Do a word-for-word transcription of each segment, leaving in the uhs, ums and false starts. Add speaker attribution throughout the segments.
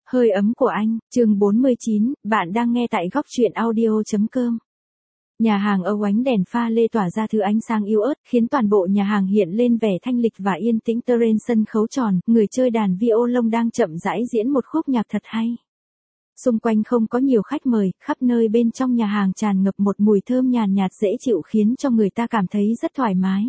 Speaker 1: Hơi ấm của anh, chương bốn mươi chín, bạn đang nghe tại góc truyện audio.com. Nhà hàng âu ánh đèn pha lê tỏa ra thứ ánh sáng yếu ớt, khiến toàn bộ nhà hàng hiện lên vẻ thanh lịch và yên tĩnh. Trên sân khấu tròn, người chơi đàn violon đang chậm rãi diễn một khúc nhạc thật hay. Xung quanh không có nhiều khách mời, khắp nơi bên trong nhà hàng tràn ngập một mùi thơm nhàn nhạt dễ chịu khiến cho người ta cảm thấy rất thoải mái.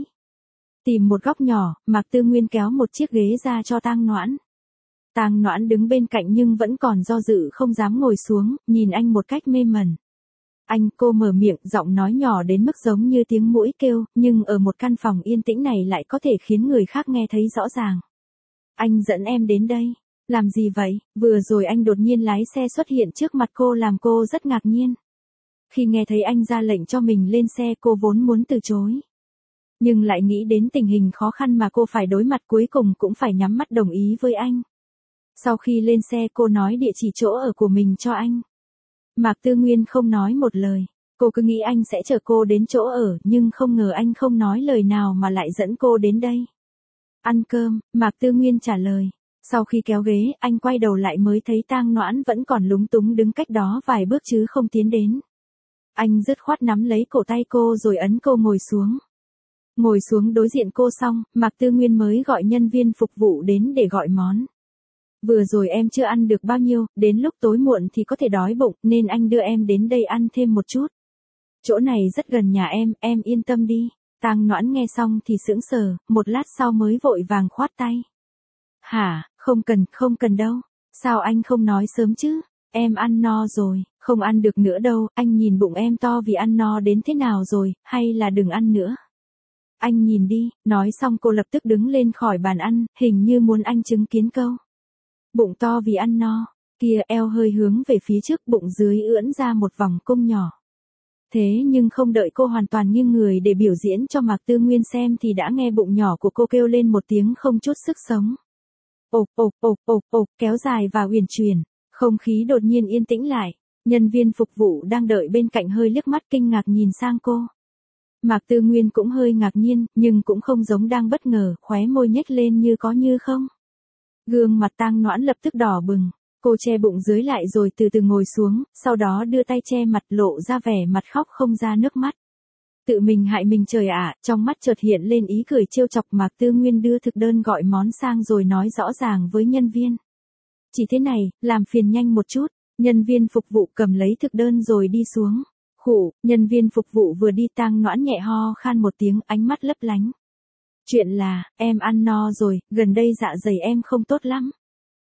Speaker 1: Tìm một góc nhỏ, Mạc Tư Nguyên kéo một chiếc ghế ra cho Tang Noãn. Tang Noãn đứng bên cạnh nhưng vẫn còn do dự không dám ngồi xuống, nhìn anh một cách mê mẩn. Anh, cô mở miệng, giọng nói nhỏ đến mức giống như tiếng muỗi kêu, nhưng ở một căn phòng yên tĩnh này lại có thể khiến người khác nghe thấy rõ ràng. Anh dẫn em đến đây. Làm gì vậy? Vừa rồi anh đột nhiên lái xe xuất hiện trước mặt cô làm cô rất ngạc nhiên. Khi nghe thấy anh ra lệnh cho mình lên xe, cô vốn muốn từ chối. Nhưng lại nghĩ đến tình hình khó khăn mà cô phải đối mặt, cuối cùng cũng phải nhắm mắt đồng ý với anh. Sau khi lên xe, cô nói địa chỉ chỗ ở của mình cho anh. Mạc Tư Nguyên không nói một lời. Cô cứ nghĩ anh sẽ chở cô đến chỗ ở, nhưng không ngờ anh không nói lời nào mà lại dẫn cô đến đây. Ăn cơm, Mạc Tư Nguyên trả lời. Sau khi kéo ghế, anh quay đầu lại mới thấy Tang Noãn vẫn còn lúng túng đứng cách đó vài bước chứ không tiến đến. Anh dứt khoát nắm lấy cổ tay cô rồi ấn cô ngồi xuống. Ngồi xuống đối diện cô xong, Mạc Tư Nguyên mới gọi nhân viên phục vụ đến để gọi món. Vừa rồi em chưa ăn được bao nhiêu, đến lúc tối muộn thì có thể đói bụng, nên anh đưa em đến đây ăn thêm một chút. Chỗ này rất gần nhà em, em yên tâm đi. Tang Noãn nghe xong thì sững sờ, một lát sau mới vội vàng khoát tay. Hả, không cần, không cần đâu. Sao anh không nói sớm chứ? Em ăn no rồi, không ăn được nữa đâu, anh nhìn bụng em to vì ăn no đến thế nào rồi, hay là đừng ăn nữa. Anh nhìn đi, nói xong cô lập tức đứng lên khỏi bàn ăn, hình như muốn anh chứng kiến câu. Bụng to vì ăn no, kia eo hơi hướng về phía trước, bụng dưới ưỡn ra một vòng cung nhỏ. Thế nhưng không đợi cô hoàn toàn nghiêng người để biểu diễn cho Mạc Tư Nguyên xem thì đã nghe bụng nhỏ của cô kêu lên một tiếng không chút sức sống. Ộp ộp ộp ộp ộp, kéo dài và uyển chuyển, không khí đột nhiên yên tĩnh lại, nhân viên phục vụ đang đợi bên cạnh hơi liếc mắt kinh ngạc nhìn sang cô. Mạc Tư Nguyên cũng hơi ngạc nhiên, nhưng cũng không giống đang bất ngờ, khóe môi nhếch lên như có như không. Gương mặt Tang Noãn lập tức đỏ bừng, cô che bụng dưới lại rồi từ từ ngồi xuống, sau đó đưa tay che mặt lộ ra vẻ mặt khóc không ra nước mắt. Tự mình hại mình trời ạ, trong mắt chợt hiện lên ý cười trêu chọc. Mạc Tư Nguyên đưa thực đơn gọi món sang rồi nói rõ ràng với nhân viên. Chỉ thế này, làm phiền nhanh một chút. Nhân viên phục vụ cầm lấy thực đơn rồi đi xuống. Khụ, nhân viên phục vụ vừa đi, Tang Noãn nhẹ ho khan một tiếng, ánh mắt lấp lánh. Chuyện là, em ăn no rồi, gần đây dạ dày em không tốt lắm.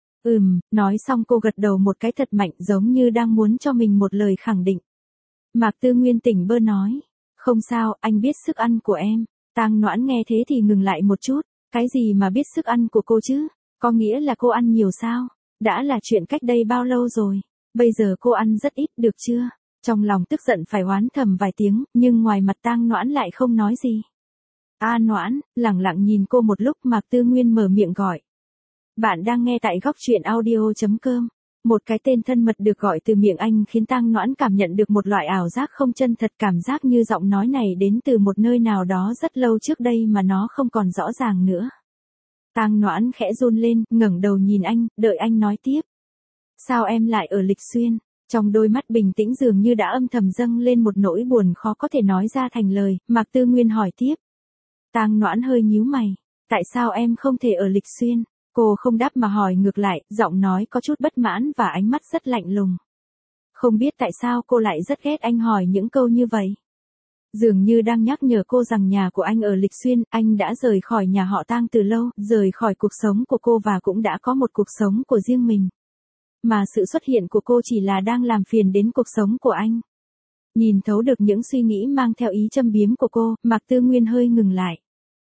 Speaker 1: Ừm, nói xong cô gật đầu một cái thật mạnh giống như đang muốn cho mình một lời khẳng định. Mạc Tư Nguyên tỉnh bơ nói. Không sao, anh biết sức ăn của em. Tang Noãn nghe thế thì ngừng lại một chút. Cái gì mà biết sức ăn của cô chứ? Có nghĩa là cô ăn nhiều sao? Đã là chuyện cách đây bao lâu rồi? Bây giờ cô ăn rất ít, được chưa? Trong lòng tức giận phải oán thầm vài tiếng, nhưng ngoài mặt Tang Noãn lại không nói gì. A Noãn, lẳng lặng nhìn cô một lúc, Mạc Tư Nguyên mở miệng gọi. Bạn đang nghe tại góc truyện audio.com. Một cái tên thân mật được gọi từ miệng anh khiến Tang Noãn cảm nhận được một loại ảo giác không chân thật, cảm giác như giọng nói này đến từ một nơi nào đó rất lâu trước đây mà nó không còn rõ ràng nữa. Tang Noãn khẽ run lên, ngẩng đầu nhìn anh, đợi anh nói tiếp. Sao em lại ở Lịch Xuyên? Trong đôi mắt bình tĩnh dường như đã âm thầm dâng lên một nỗi buồn khó có thể nói ra thành lời. Mạc Tư Nguyên hỏi tiếp. Tang Noãn hơi nhíu mày. Tại sao em không thể ở Lịch Xuyên? Cô không đáp mà hỏi ngược lại, giọng nói có chút bất mãn và ánh mắt rất lạnh lùng. Không biết tại sao cô lại rất ghét anh hỏi những câu như vậy. Dường như đang nhắc nhở cô rằng nhà của anh ở Lịch Xuyên, anh đã rời khỏi nhà họ Tang từ lâu, rời khỏi cuộc sống của cô và cũng đã có một cuộc sống của riêng mình. Mà sự xuất hiện của cô chỉ là đang làm phiền đến cuộc sống của anh. Nhìn thấu được những suy nghĩ mang theo ý châm biếm của cô, Mạc Tư Nguyên hơi ngừng lại.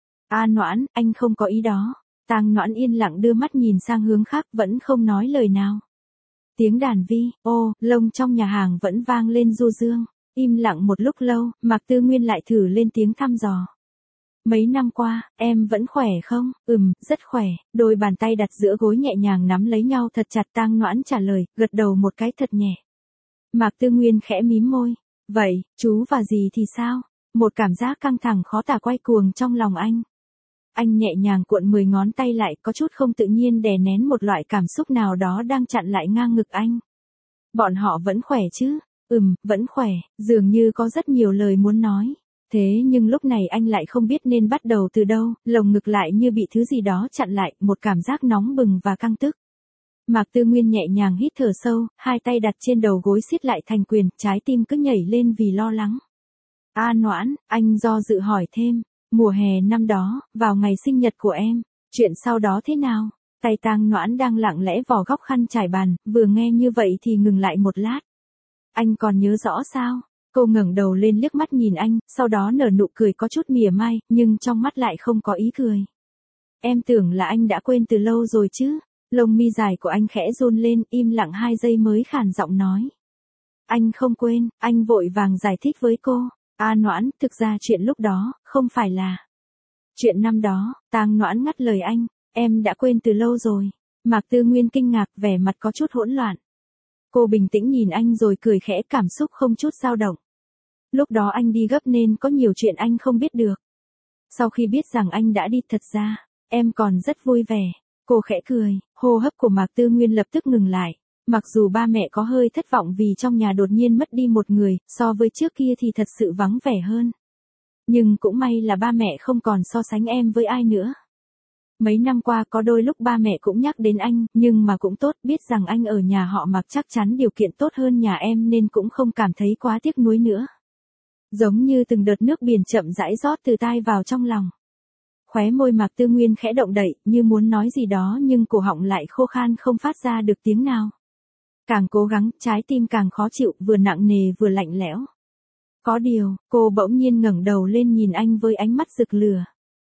Speaker 1: A Noãn, anh không có ý đó. Tang Noãn yên lặng đưa mắt nhìn sang hướng khác, vẫn không nói lời nào. Tiếng đàn vi, ô, lông trong nhà hàng vẫn vang lên du dương. Im lặng một lúc lâu, Mạc Tư Nguyên lại thử lên tiếng thăm dò. Mấy năm qua, em vẫn khỏe không? Ừm, rất khỏe. Đôi bàn tay đặt giữa gối nhẹ nhàng nắm lấy nhau thật chặt. Tang Noãn trả lời, gật đầu một cái thật nhẹ. Mạc Tư Nguyên khẽ mím môi. Vậy, chú và dì thì sao? Một cảm giác căng thẳng khó tả quay cuồng trong lòng anh. Anh nhẹ nhàng cuộn mười ngón tay lại, có chút không tự nhiên đè nén một loại cảm xúc nào đó đang chặn lại ngang ngực anh. Bọn họ vẫn khỏe chứ? Ừm, vẫn khỏe, dường như có rất nhiều lời muốn nói. Thế nhưng lúc này anh lại không biết nên bắt đầu từ đâu, lồng ngực lại như bị thứ gì đó chặn lại, một cảm giác nóng bừng và căng tức. Mạc Tư Nguyên nhẹ nhàng hít thở sâu, hai tay đặt trên đầu gối siết lại thành quyền, trái tim cứ nhảy lên vì lo lắng. A Noãn, anh do dự hỏi thêm, mùa hè năm đó, vào ngày sinh nhật của em, chuyện sau đó thế nào? Tay Tang Noãn đang lặng lẽ vò góc khăn trải bàn, vừa nghe như vậy thì ngừng lại một lát. Anh còn nhớ rõ sao? Cô ngẩng đầu lên liếc mắt nhìn anh, sau đó nở nụ cười có chút mỉa mai, nhưng trong mắt lại không có ý cười. Em tưởng là anh đã quên từ lâu rồi chứ? Lông mi dài của anh khẽ run lên, im lặng hai giây mới khàn giọng nói. Anh không quên, anh vội vàng giải thích với cô. A Noãn, thực ra chuyện lúc đó, không phải là. Chuyện năm đó, Tang Noãn ngắt lời anh, em đã quên từ lâu rồi. Mạc Tư Nguyên kinh ngạc, vẻ mặt có chút hỗn loạn. Cô bình tĩnh nhìn anh rồi cười khẽ, cảm xúc không chút dao động. Lúc đó anh đi gấp nên có nhiều chuyện anh không biết được. Sau khi biết rằng anh đã đi, thật ra, em còn rất vui vẻ. Cô khẽ cười, hô hấp của Mạc Tư Nguyên lập tức ngừng lại. Mặc dù ba mẹ có hơi thất vọng vì trong nhà đột nhiên mất đi một người, so với trước kia thì thật sự vắng vẻ hơn. Nhưng cũng may là ba mẹ không còn so sánh em với ai nữa. Mấy năm qua có đôi lúc ba mẹ cũng nhắc đến anh, nhưng mà cũng tốt, biết rằng anh ở nhà họ Mạc chắc chắn điều kiện tốt hơn nhà em nên cũng không cảm thấy quá tiếc nuối nữa. Giống như từng đợt nước biển chậm rãi rót từ tai vào trong lòng. Khóe môi Mạc Tư Nguyên khẽ động đậy, như muốn nói gì đó nhưng cổ họng lại khô khan không phát ra được tiếng nào. Càng cố gắng, trái tim càng khó chịu, vừa nặng nề vừa lạnh lẽo. Có điều, cô bỗng nhiên ngẩng đầu lên nhìn anh với ánh mắt rực lửa.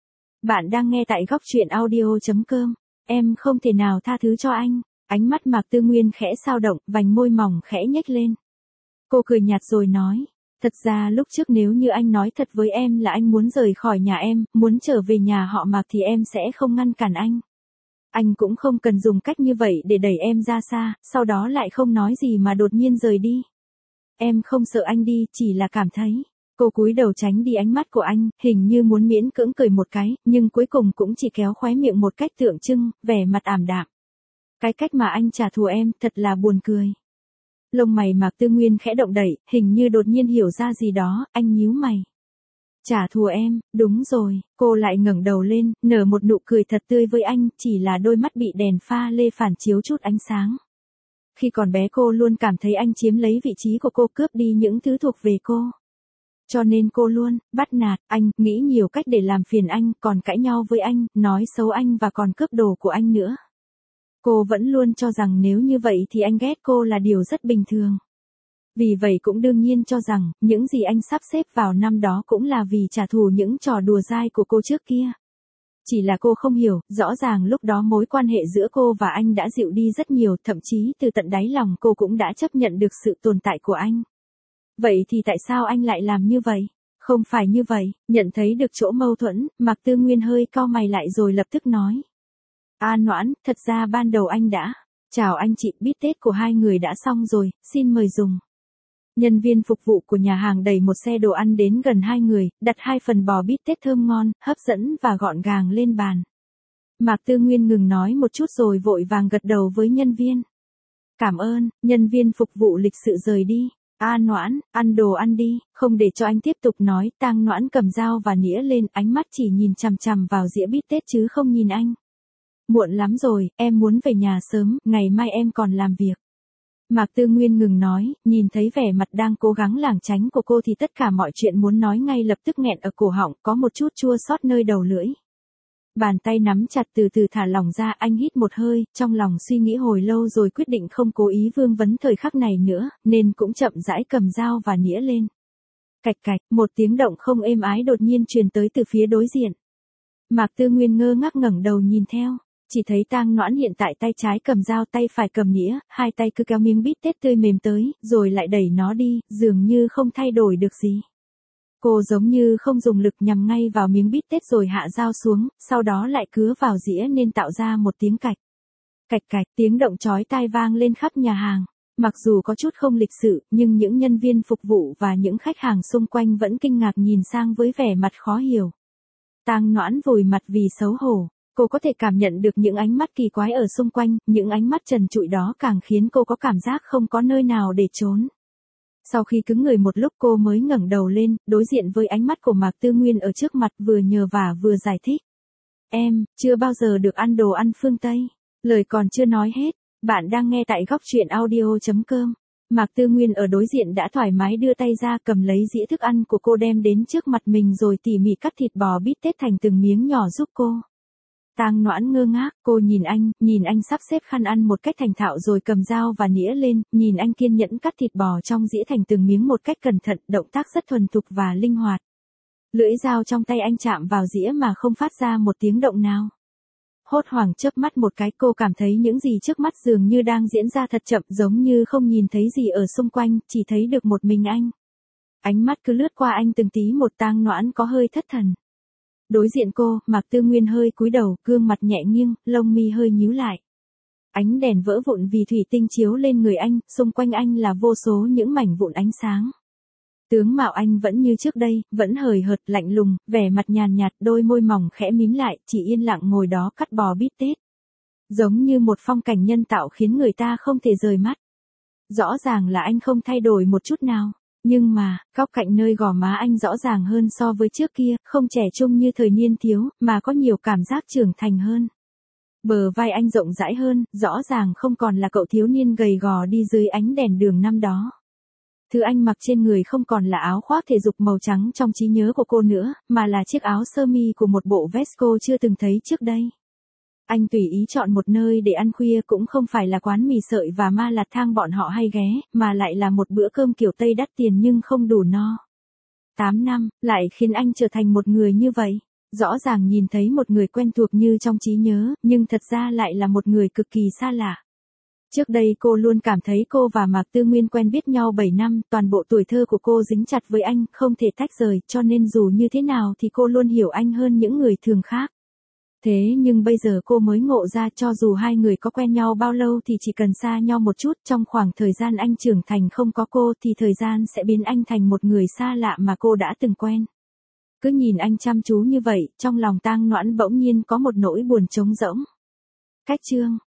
Speaker 1: Bạn đang nghe tại góc truyện audio chấm com. Em không thể nào tha thứ cho anh. Ánh mắt Mạc Tư Nguyên khẽ dao động, vành môi mỏng khẽ nhếch lên. Cô cười nhạt rồi nói. Thật ra lúc trước nếu như anh nói thật với em là anh muốn rời khỏi nhà em, muốn trở về nhà họ Mạc thì em sẽ không ngăn cản anh. Anh cũng không cần dùng cách như vậy để đẩy em ra xa, sau đó lại không nói gì mà đột nhiên rời đi. Em không sợ anh đi, chỉ là cảm thấy. Cô cúi đầu tránh đi ánh mắt của anh, hình như muốn miễn cưỡng cười một cái, nhưng cuối cùng cũng chỉ kéo khóe miệng một cách tượng trưng, vẻ mặt ảm đạm. Cái cách mà anh trả thù em, thật là buồn cười. Lông mày Mạc Tư Nguyên khẽ động đậy, hình như đột nhiên hiểu ra gì đó, anh nhíu mày. Trả thù em, đúng rồi, cô lại ngẩng đầu lên, nở một nụ cười thật tươi với anh, chỉ là đôi mắt bị đèn pha lê phản chiếu chút ánh sáng. Khi còn bé cô luôn cảm thấy anh chiếm lấy vị trí của cô, cướp đi những thứ thuộc về cô. Cho nên cô luôn, bắt nạt, anh, nghĩ nhiều cách để làm phiền anh, còn cãi nhau với anh, nói xấu anh và còn cướp đồ của anh nữa. Cô vẫn luôn cho rằng nếu như vậy thì anh ghét cô là điều rất bình thường. Vì vậy cũng đương nhiên cho rằng, những gì anh sắp xếp vào năm đó cũng là vì trả thù những trò đùa dai của cô trước kia. Chỉ là cô không hiểu, rõ ràng lúc đó mối quan hệ giữa cô và anh đã dịu đi rất nhiều, thậm chí từ tận đáy lòng cô cũng đã chấp nhận được sự tồn tại của anh. Vậy thì tại sao anh lại làm như vậy? Không phải như vậy, nhận thấy được chỗ mâu thuẫn, Mạc Tư Nguyên hơi cau mày lại rồi lập tức nói. A Noãn, thật ra ban đầu anh đã. Chào anh chị, bít tết của hai người đã xong rồi, xin mời dùng. Nhân viên phục vụ của nhà hàng đẩy một xe đồ ăn đến gần hai người, đặt hai phần bò bít tết thơm ngon, hấp dẫn và gọn gàng lên bàn. Mạc Tư Nguyên ngừng nói một chút rồi vội vàng gật đầu với nhân viên. Cảm ơn, nhân viên phục vụ lịch sự rời đi. A Noãn, ăn đồ ăn đi, không để cho anh tiếp tục nói, Tang Noãn cầm dao và nĩa lên, ánh mắt chỉ nhìn chằm chằm vào dĩa bít tết chứ không nhìn anh. Muộn lắm rồi, em muốn về nhà sớm, ngày mai em còn làm việc. Mạc Tư Nguyên ngừng nói, nhìn thấy vẻ mặt đang cố gắng lảng tránh của cô thì tất cả mọi chuyện muốn nói ngay lập tức nghẹn ở cổ họng, có một chút chua xót nơi đầu lưỡi. Bàn tay nắm chặt từ từ thả lỏng ra, anh hít một hơi, trong lòng suy nghĩ hồi lâu rồi quyết định không cố ý vương vấn thời khắc này nữa, nên cũng chậm rãi cầm dao và nĩa lên. Cạch cạch, một tiếng động không êm ái đột nhiên truyền tới từ phía đối diện. Mạc Tư Nguyên ngơ ngác ngẩng đầu nhìn theo. Chỉ thấy Tang Noãn hiện tại tay trái cầm dao, tay phải cầm nĩa, hai tay cứ kéo miếng bít tết tươi mềm tới, rồi lại đẩy nó đi, dường như không thay đổi được gì. Cô giống như không dùng lực nhằm ngay vào miếng bít tết rồi hạ dao xuống, sau đó lại cứa vào dĩa nên tạo ra một tiếng cạch. Cạch cạch, tiếng động chói tai vang lên khắp nhà hàng. Mặc dù có chút không lịch sự, nhưng những nhân viên phục vụ và những khách hàng xung quanh vẫn kinh ngạc nhìn sang với vẻ mặt khó hiểu. Tang Noãn vùi mặt vì xấu hổ. Cô có thể cảm nhận được những ánh mắt kỳ quái ở xung quanh, những ánh mắt trần trụi đó càng khiến cô có cảm giác không có nơi nào để trốn. Sau khi cứng người một lúc cô mới ngẩng đầu lên, đối diện với ánh mắt của Mạc Tư Nguyên ở trước mặt, vừa nhờ vả vừa giải thích. Em, chưa bao giờ được ăn đồ ăn phương Tây. Lời còn chưa nói hết, bạn đang nghe tại góc truyện audio chấm com. Mạc Tư Nguyên ở đối diện đã thoải mái đưa tay ra cầm lấy dĩa thức ăn của cô đem đến trước mặt mình rồi tỉ mỉ cắt thịt bò bít tết thành từng miếng nhỏ giúp cô. Tang Noãn ngơ ngác, cô nhìn anh, nhìn anh sắp xếp khăn ăn một cách thành thạo rồi cầm dao và nĩa lên, nhìn anh kiên nhẫn cắt thịt bò trong dĩa thành từng miếng một cách cẩn thận, động tác rất thuần thục và linh hoạt. Lưỡi dao trong tay anh chạm vào dĩa mà không phát ra một tiếng động nào. Hốt hoảng chớp mắt một cái, cô cảm thấy những gì trước mắt dường như đang diễn ra thật chậm, giống như không nhìn thấy gì ở xung quanh, chỉ thấy được một mình anh. Ánh mắt cứ lướt qua anh từng tí một. Tang Noãn có hơi thất thần. Đối diện cô, Mạc Tư Nguyên hơi cúi đầu, gương mặt nhẹ nghiêng, lông mi hơi nhíu lại. Ánh đèn vỡ vụn vì thủy tinh chiếu lên người anh, xung quanh anh là vô số những mảnh vụn ánh sáng. Tướng mạo anh vẫn như trước đây, vẫn hời hợt, lạnh lùng, vẻ mặt nhàn nhạt, đôi môi mỏng khẽ mím lại, chỉ yên lặng ngồi đó cắt bò bít tết. Giống như một phong cảnh nhân tạo khiến người ta không thể rời mắt. Rõ ràng là anh không thay đổi một chút nào. Nhưng mà, góc cạnh nơi gò má anh rõ ràng hơn so với trước kia, không trẻ trung như thời niên thiếu, mà có nhiều cảm giác trưởng thành hơn. Bờ vai anh rộng rãi hơn, rõ ràng không còn là cậu thiếu niên gầy gò đi dưới ánh đèn đường năm đó. Thứ anh mặc trên người không còn là áo khoác thể dục màu trắng trong trí nhớ của cô nữa, mà là chiếc áo sơ mi của một bộ vest cô chưa từng thấy trước đây. Anh tùy ý chọn một nơi để ăn khuya, cũng không phải là quán mì sợi và ma lạt thang bọn họ hay ghé, mà lại là một bữa cơm kiểu Tây đắt tiền nhưng không đủ no. Tám năm, lại khiến anh trở thành một người như vậy. Rõ ràng nhìn thấy một người quen thuộc như trong trí nhớ, nhưng thật ra lại là một người cực kỳ xa lạ. Trước đây cô luôn cảm thấy cô và Mạc Tư Nguyên quen biết nhau bảy năm, toàn bộ tuổi thơ của cô dính chặt với anh, không thể tách rời, cho nên dù như thế nào thì cô luôn hiểu anh hơn những người thường khác. Thế nhưng bây giờ cô mới ngộ ra, cho dù hai người có quen nhau bao lâu thì chỉ cần xa nhau một chút, trong khoảng thời gian anh trưởng thành không có cô thì thời gian sẽ biến anh thành một người xa lạ mà cô đã từng quen. Cứ nhìn anh chăm chú như vậy, trong lòng Tang Noãn bỗng nhiên có một nỗi buồn trống rỗng. Cách chương